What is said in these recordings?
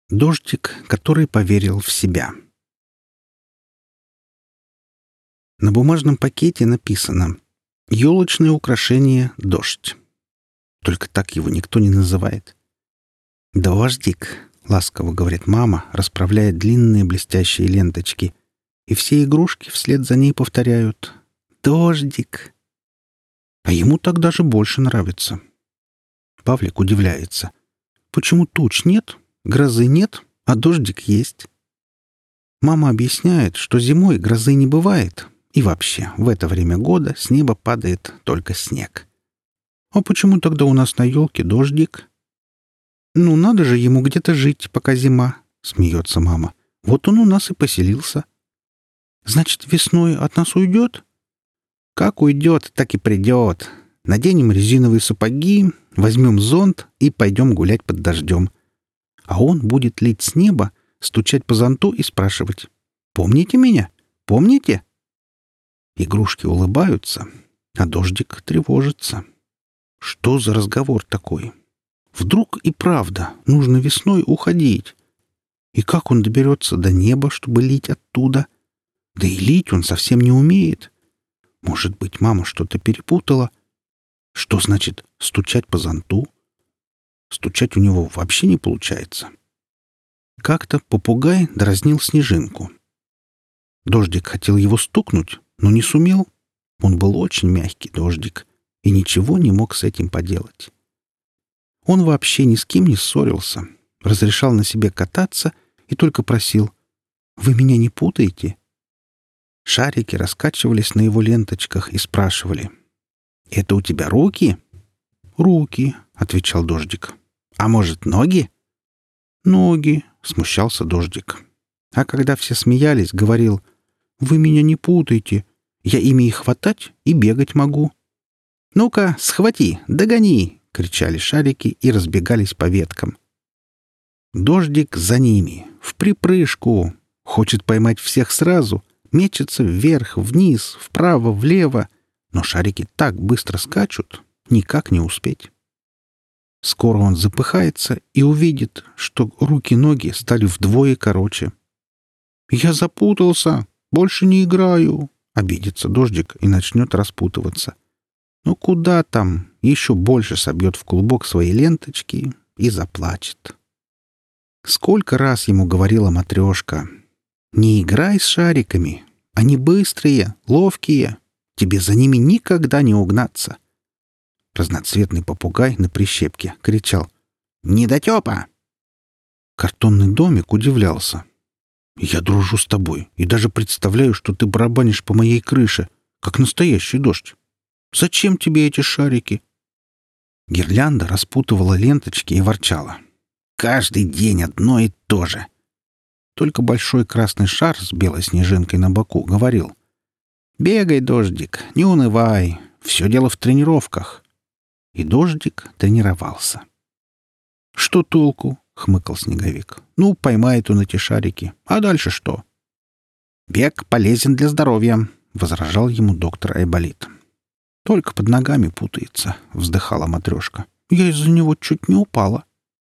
Дождик, который поверил в себя. На бумажном пакете написано «Елочное украшение «Дождь». Только так его никто не называет. «Дождик», — ласково говорит мама, расправляя длинные блестящие ленточки, и все игрушки вслед за ней повторяют «Дождик». А ему так даже больше нравится. Павлик удивляется. Почему туч нет, грозы нет, а дождик есть? Мама объясняет, что зимой грозы не бывает, и вообще в это время года с неба падает только снег. А почему тогда у нас на елке дождик? Ну, надо же ему где-то жить, пока зима, смеется мама. Вот он у нас и поселился. Значит, весной от нас уйдет? Как уйдет, так и придет. Наденем резиновые сапоги, возьмем зонт и пойдем гулять под дождем. А он будет лить с неба, стучать по зонту и спрашивать: «Помните меня? Помните?» Игрушки улыбаются, а дождик тревожится. Что за разговор такой? Вдруг и правда нужно весной уходить? И как он доберется до неба, чтобы лить оттуда? Да и лить он совсем не умеет. Может быть, мама что-то перепутала? Что значит стучать по зонту? Стучать у него вообще не получается. Как-то попугай дразнил снежинку. Дождик хотел его стукнуть, но не сумел. Он был очень мягкий дождик и ничего не мог с этим поделать. Он вообще ни с кем не ссорился, разрешал на себе кататься и только просил: «Вы меня не путаете?» Шарики раскачивались на его ленточках и спрашивали: «Это у тебя руки?» «Руки», — отвечал дождик. «А может, ноги?» «Ноги», — смущался дождик. А когда все смеялись, говорил: «Вы меня не путайте. Я ими и хватать, и бегать могу». «Ну-ка, схвати, догони!» — кричали шарики и разбегались по веткам. Дождик за ними, вприпрыжку. Хочет поймать всех сразу, мечется вверх, вниз, вправо, влево. Но шарики так быстро скачут, никак не успеть. Скоро он запыхается и увидит, что руки-ноги стали вдвое короче. «Я запутался, больше не играю», — обидится дождик и начнет распутываться. Ну куда там, еще больше собьет в клубок свои ленточки и заплачет. Сколько раз ему говорила матрешка: «Не играй с шариками, они быстрые, ловкие, тебе за ними никогда не угнаться». Разноцветный попугай на прищепке кричал: «Недотепа!» Картонный домик удивлялся: «Я дружу с тобой и даже представляю, что ты барабанишь по моей крыше, как настоящий дождь. Зачем тебе эти шарики?» Гирлянда распутывала ленточки и ворчала: «Каждый день одно и то же». Только большой красный шар с белой снежинкой на боку говорил: «Бегай, дождик, не унывай, все дело в тренировках». И дождик тренировался. «Что толку?» — хмыкал снеговик. «Ну, поймает он эти шарики. А дальше что?» «Бег полезен для здоровья», — возражал ему доктор Айболит. «Только под ногами путается», — вздыхала матрешка. «Я из-за него чуть не упала».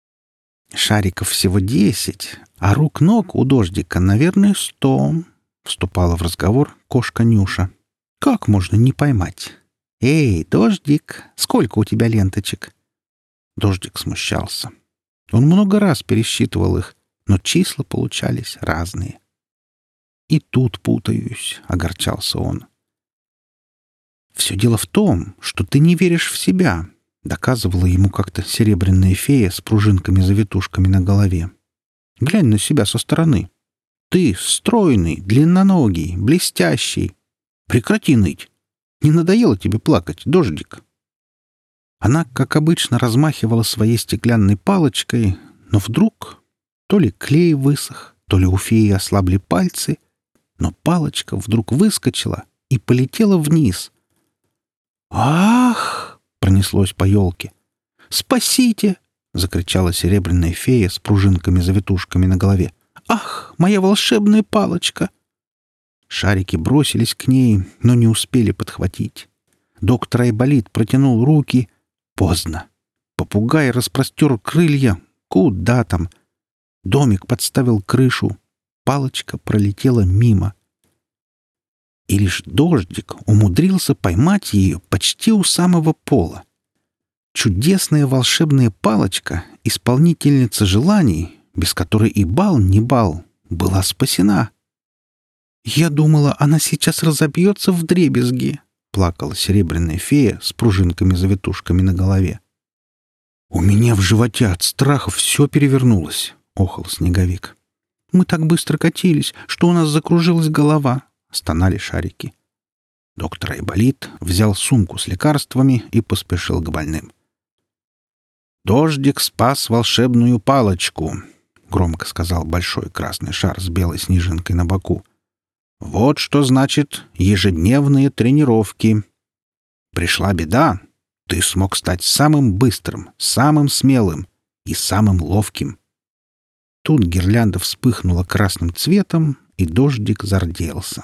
«Шариков всего 10, а рук-ног у дождика, наверное, 100», — вступала в разговор кошка Нюша. «Как можно не поймать? Эй, дождик, сколько у тебя ленточек?» Дождик смущался. Он много раз пересчитывал их, но числа получались разные. «И тут путаюсь», — огорчался он. «Все дело в том, что ты не веришь в себя», — доказывала ему как-то серебряная фея с пружинками-завитушками на голове. «Глянь на себя со стороны. Ты стройный, длинноногий, блестящий. Прекрати ныть. Не надоело тебе плакать, дождик?» Она, как обычно, размахивала своей стеклянной палочкой, но вдруг то ли клей высох, то ли у феи ослабли пальцы, но палочка вдруг выскочила и полетела вниз. «Ах!» — пронеслось по елке. «Спасите!» — закричала серебряная фея с пружинками-завитушками на голове. «Ах, моя волшебная палочка!» Шарики бросились к ней, но не успели подхватить. Доктор Айболит протянул руки. Поздно. Попугай распростер крылья. Куда там? Домик подставил крышу. Палочка пролетела мимо. И лишь Дождик умудрился поймать ее почти у самого пола. Чудесная волшебная палочка, исполнительница желаний, без которой и бал не бал, была спасена. «Я думала, она сейчас разобьется вдребезги», — плакала серебряная фея с пружинками-завитушками на голове. «У меня в животе от страха все перевернулось», — охал Снеговик. «Мы так быстро катились, что у нас закружилась голова», — стонали шарики. Доктор Айболит взял сумку с лекарствами и поспешил к больным. «Дождик спас волшебную палочку», — громко сказал большой красный шар с белой снежинкой на боку. «Вот что значит ежедневные тренировки. Пришла беда, ты смог стать самым быстрым, самым смелым и самым ловким». Тут гирлянда вспыхнула красным цветом, и Дождик зарделся.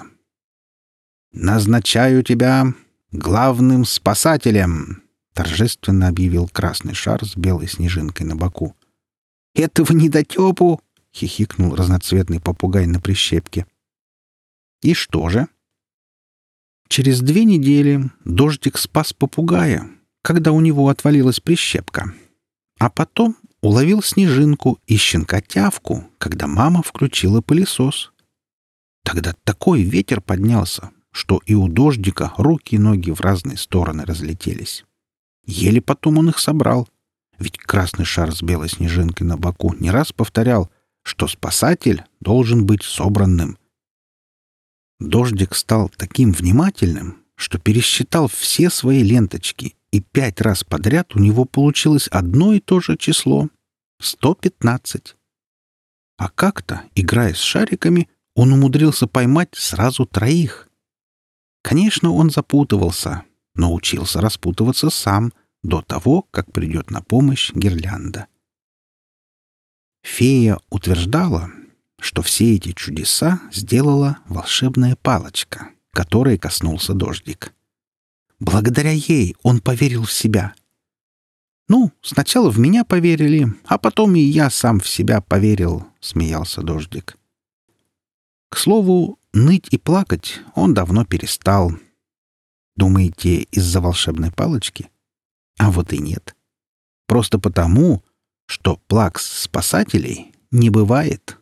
«Назначаю тебя главным спасателем», — торжественно объявил красный шар с белой снежинкой на боку. «Этого недотепу!» — хихикнул разноцветный попугай на прищепке. И что же? Через 2 недели Дождик спас попугая, когда у него отвалилась прищепка. А потом уловил снежинку и щенкотявку, когда мама включила пылесос. Тогда такой ветер поднялся, что и у Дождика руки и ноги в разные стороны разлетелись. Еле потом он их собрал, ведь красный шар с белой снежинкой на боку не раз повторял, что спасатель должен быть собранным. Дождик стал таким внимательным, что пересчитал все свои ленточки, и 5 раз подряд у него получилось одно и то же число — 115. А как-то, играя с шариками, он умудрился поймать сразу 3. Конечно, он запутывался, но учился распутываться сам до того, как придет на помощь гирлянда. Фея утверждала, что все эти чудеса сделала волшебная палочка, которой коснулся Дождик. Благодаря ей он поверил в себя. «Ну, сначала в меня поверили, а потом и я сам в себя поверил», — смеялся Дождик. К слову, ныть и плакать он давно перестал. Думаете, из-за волшебной палочки? А вот и нет. Просто потому, что плакс спасателей не бывает.